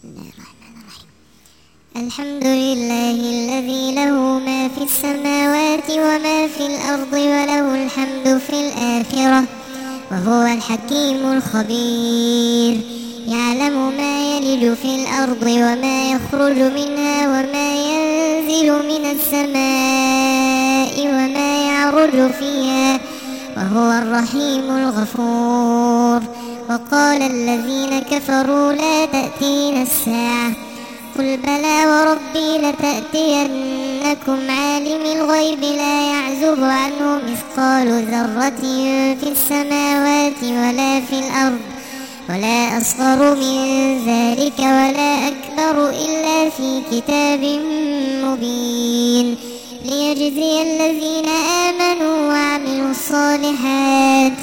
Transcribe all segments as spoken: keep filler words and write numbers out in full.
بسم الله الرحمن الرحيم. الحمد لله الذي له ما في السماوات وما في الأرض وله الحمد في الآخرة وهو الحكيم الخبير. يعلم ما يلج في الأرض وما يخرج منها وما ينزل من السماء وما يعرج فيها وهو الرحيم الغفور. وقال الذين كفروا لا تأتينا الساعة قل بلى وربي لتأتينكم عالم الغيب لا يعزب عنه مثقال ذرة في السماوات ولا في الأرض ولا أصغر من ذلك ولا أكبر إلا في كتاب مبين ليجزي الذين آمنوا وعملوا الصالحات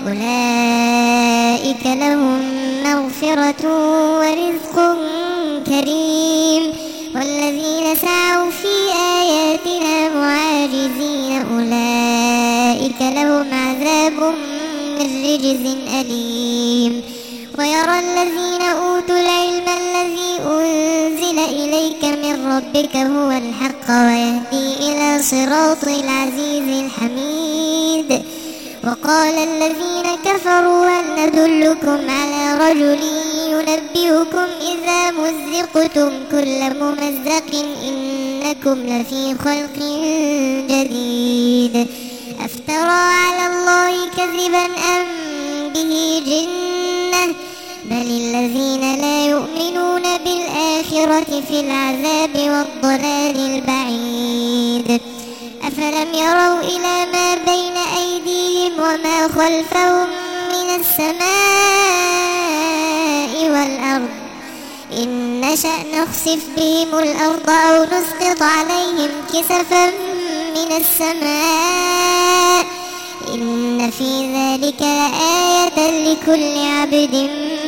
أولئك لهم مغفرة ورزق كريم. والذين سعوا في آياتنا معاجزين أولئك لهم عذاب من رجز أليم. ويرى الذين أوتوا العلم الذي أنزل إليك من ربك هو الحق ويهدي إلى صراط العزيز الحميد. وقال الذين كفروا هل ندلكم على رجل ينبئكم إذا مزقتم كل ممزق إنكم لفي خلق جديد أفترى على الله كذبا أم به جنة بل الذين لا يؤمنون بالآخرة في العذاب والضلال البعيد. أفلم يروا إلى ما بين أيديهم وما خلفهم من السماء والأرض إن نشأ نخسف بهم الأرض أو نسقط عليهم كسفا من السماء إن في ذلك لآية لكل عبد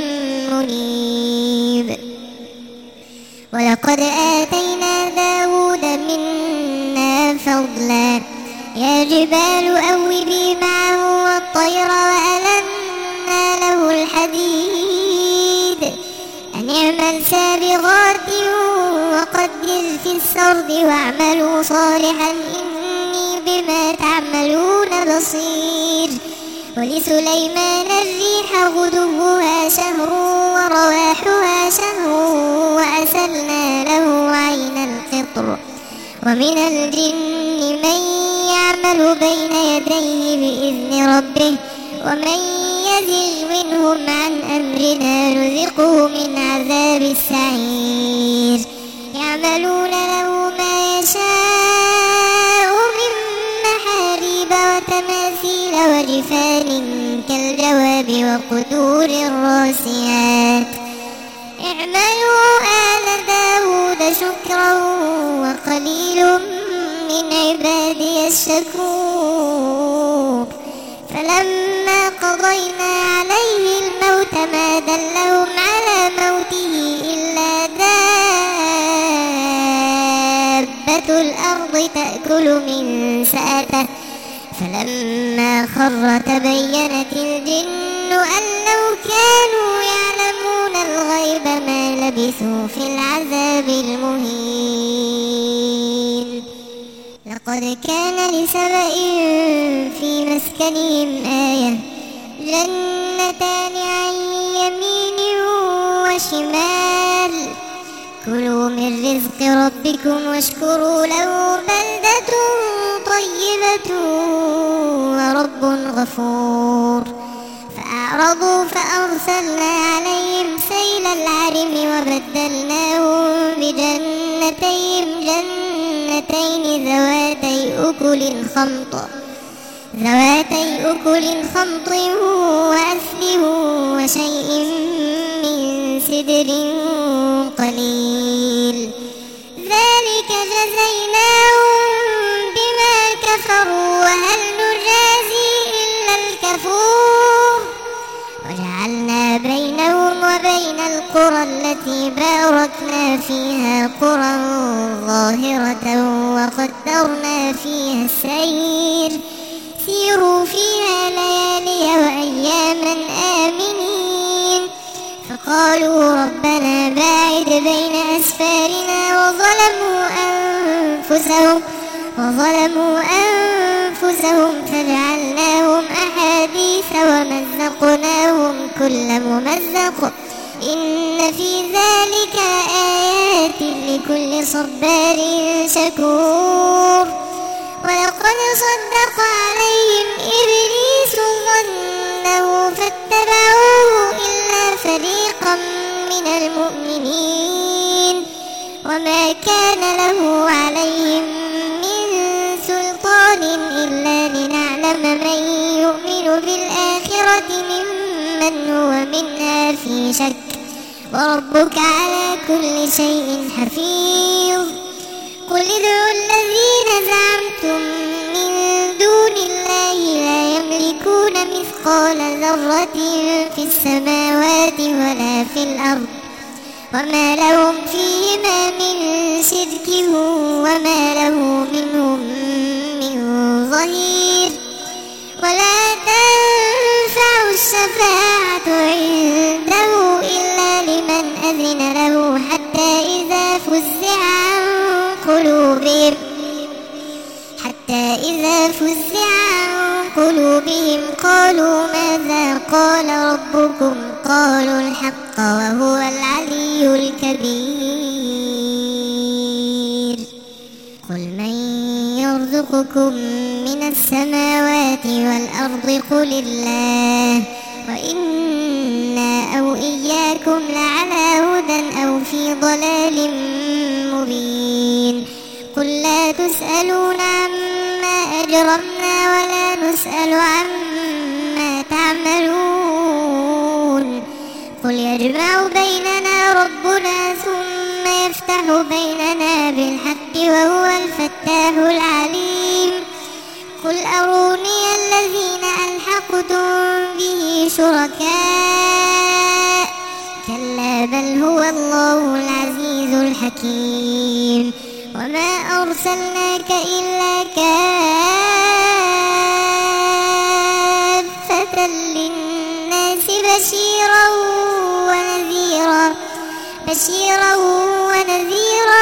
منيب. ولقد آتينا داود منا فضلا يا جبال أوبي معه والطير وألنا له الحديد أن اعمل سابغات وقدر في السرد واعملوا صالحا إني بما تعملون بصير. ولسليمان الريح غدوها شهر ورواحها شهر وأسلنا له عين القطر ومن الجن من يعمل بين يديه بإذن ربه ومن يزغ منهم عن أمرنا نذقه من عذاب السعير. يعملون له ما يشاء من محاريب وتماثيل وجفان كالجواب وقدور الراسيات. اعملوا آل داود شكرا وقليل من عبادي الشكور. فلما قضينا عليه الموت ما دلهم على موته إلا دابة الأرض تأكل من سأته فلما خر تبينت الجن أن لو كانوا يعلمون الغيب ما لبثوا في العذاب المهين. لقد كان لسبإ في مسكنهم آية جنتان عن يمين وشمال كلوا من رزق ربكم واشكروا له بلدة طيبة ورب غفور. فأعرضوا فأرسلنا عليهم سيل العرم وبدلناهم بجنتين جنتين ذواتي أكل خمط ذواتي أكل خمط وأثل وشيء من سدر قليل ذلك جزيناهم بما كفروا وهل نجازي إلا الكفور. وجعلنا بينهم وبين القرى التي باركنا فيها قرى ظاهرة وقدرنا فيها السير سيروا فيها ليالي وأياما آمنين. فقالوا ربنا باعد أنفسهم وظلموا أنفسهم فجعلناهم أحاديث ومزقناهم كل ممزق إن في ذلك آيات لكل صبار شكور. ولقد صدق عليهم إبليس ظنه فاتبعوه إلا فريقا من المؤمنين وما كان له عليهم من سلطان إلا لنعلم من يؤمن بالآخرة ممن هو منها في شك وربك على كل شيء حفيظ. قل ادعوا الذين زعمتم من دون الله لا يملكون مثقال ذرة في السماوات ولا في الأرض وما لهم فيهما من شرك وما له منهم من ظهير. ولا تنفع الشفاعة عنده إلا لمن أذن له حتى إذا فزع عن قلوبهم حتى إذا فزع عن قلوبهم قالوا ماذا قال ربكم قالوا الحق وهو العلي الكبير. قل من يرزقكم من السماوات والأرض قل الله وإنا أو إياكم لعلى هدى أو في ضلال مبين. قل لا تسألون عما أجرمنا ولا نسأل عما تعملون. قل يجمع بيننا ربنا ثم يفتح بيننا بالحق وهو الفتاح العليم. قل أروني الذين ألحقتم به شركاء كلا بل هو الله العزيز الحكيم. وما أرسلناك إلا كافة للناس بشيرا ونذيرا بشيرا ونذيرا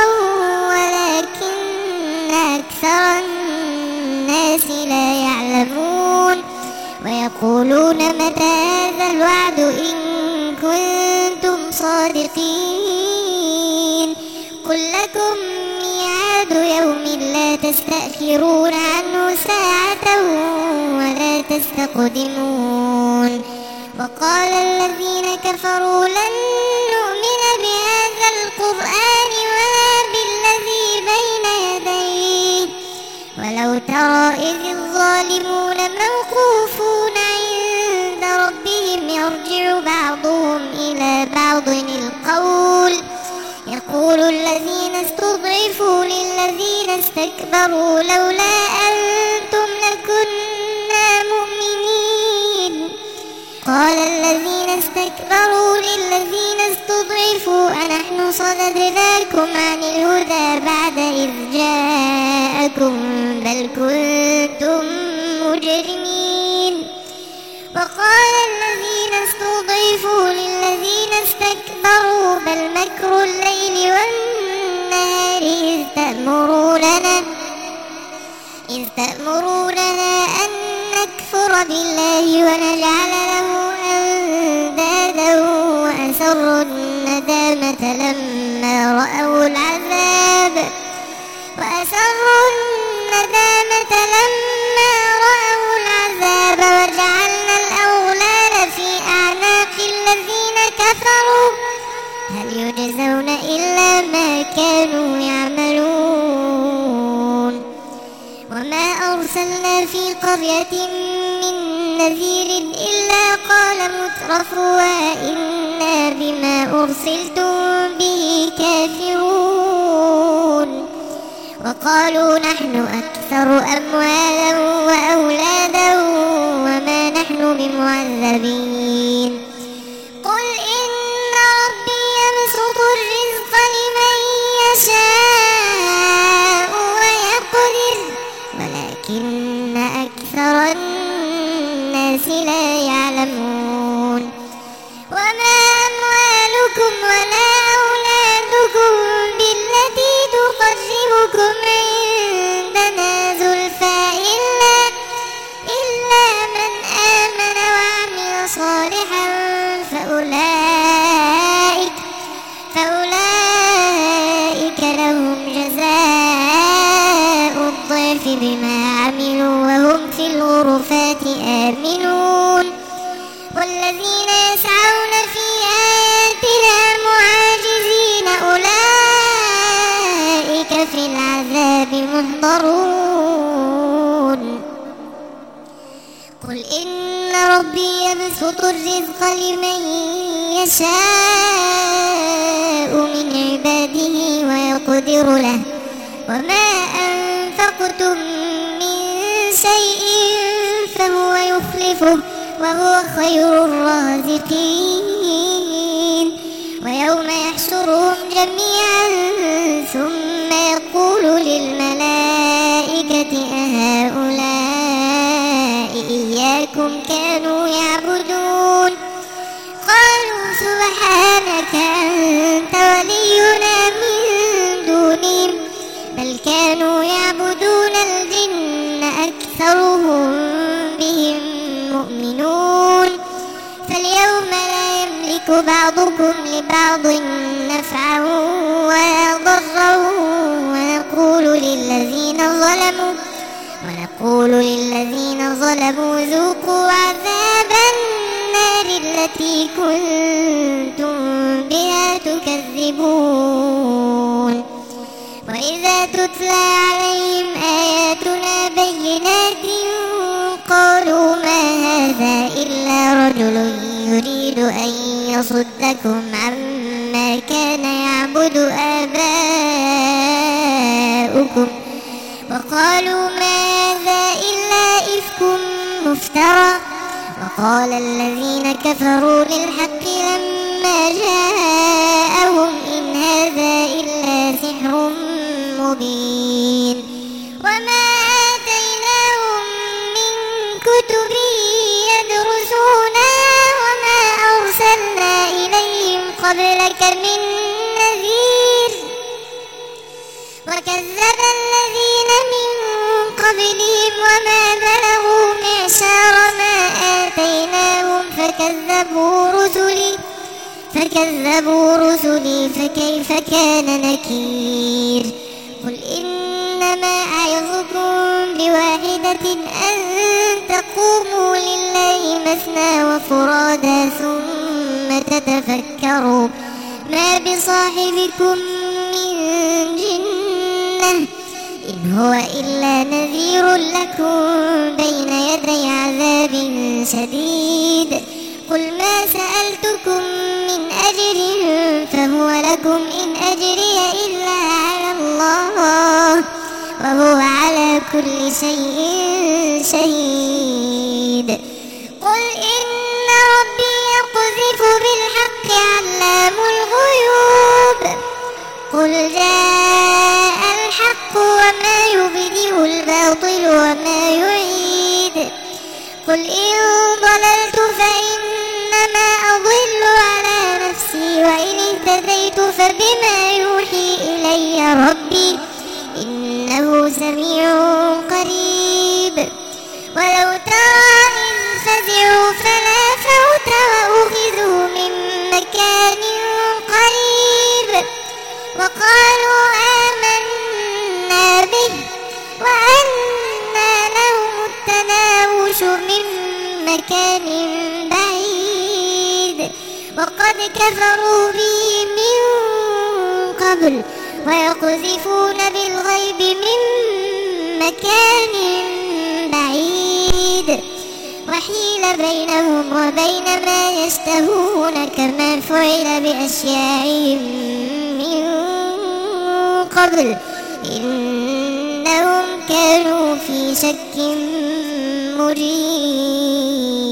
ولكن أكثر الناس لا يعلمون. ويقولون متى هذا الوعد إن كنتم صادقين. قل لكم ميعاد يوم لا تستأخرون عنه ساعة ولا تستقدمون. وقال الذين كفروا لن نؤمن بهذا القرآن ولا بالذي بين يديه ولو ترى إذ الظالمون موقوفون عند ربهم يرجع بعضهم إلى بعض القول يقول الذين استضعفوا للذين استكبروا لولا أنتم لكنا مؤمنين. قال الذين استكبروا للذين استضعفوا أنحن صددناكم عن الهدى بعد إذ جاءكم بل كنتم مجرمين. وقال الذين استضعفوا للذين استكبروا بل مكر الليل والنهار إذ تأمروننا إذ تأمروننا أن نكفر بالله ونجعل له أندادا وأسروا الندامة لما رأوا العذاب وأسروا الندامة لما رأوا العذاب وجعلنا الأغلال في أعناق الذين كفروا هل يجزون إلا ما كانوا يعملون. وما أرسلنا في قرية من نذير إلا قال مترفوها إنا بما أرسلتم به كافرون. وقالوا نحن أكثر أموالا وأولادا وما نحن بمعذبين. قل إن ربي يبسط الرزق لمن يشاء ويقدر ولكن أكثر الناس لا يعلمون. وما أموالكم ولا أولادكم بالتي تقربكم عند اللهف بما عملوا وهم في الغرفات آمنون والذين يسعون في آياتنا معاجزين أولئك في العذاب محضرون قل إن ربي يبسط الرزق لمن يشاء من عباده ويقدر له وما أنفقتم من شيء فهو يخلفه وهو خير الرازقين ويوم يحشرهم جميعا ثم يقول للملائكة أهؤلاء إياكم كانوا يعبدون قالوا سبحانك أنت ولينا من دونهم بل كانوا يعبدون الجن أكثرهم بهم مؤمنون فاليوم لا يملك بعضكم لبعض نفعا ولا ضرا ونقول للذين ظلموا ونقول للذين ظلموا ذوقوا عذاب النار التي كنتم بها تكذبون وإذا تتلى عليهم آياتنا بينات قالوا ما هذا إلا رجل يريد أن يصدكم عما كان يعبد آباؤكم وقالوا ما هذا إلا إفك مفترى وقال الذين كفروا للحق لما جاءهم إن هذا إلا سحر مبين وما آتيناهم من كتب يدرسونها وما أرسلنا إليهم قبلك من نذير وكذب الذين من قبلهم وما بلغوا معشار ما آتيناهم فكذبوا رسلي فكذبوا رسلي فكيف كان نكير قل إنما أعظكم بواحدة أن تقوموا لله مثنى وفرادا ثم تتفكروا ما بصاحبكم من جنة إن هو إلا نذير لكم بين يدي عذاب شديد قل ما سألتكم من أجر فهو لكم إن أجري إلا على الله وهو على كل شيء شهيد قل إن ربي يقذف بالحق علام الغيوب قل جاء الحق وما يبدئ الباطل وما يعيد قل إن ضللت فإنما أضل على نفسي وإن اهتديت فبما يوحي إلي ربي إنه سميع قريب ولو ترى إذ فزعوا فلا فوت وأخذوا من مكان قريب وقالوا آمنا به وأنى لهم التناوش من مكان بعيد وقد كفروا به من قبل ويقذفون بالغيب من مكان بعيد وحيل بينهم وبين ما يشتهون كما فعل بأشياعهم من قبل إنهم كانوا في شك مريب.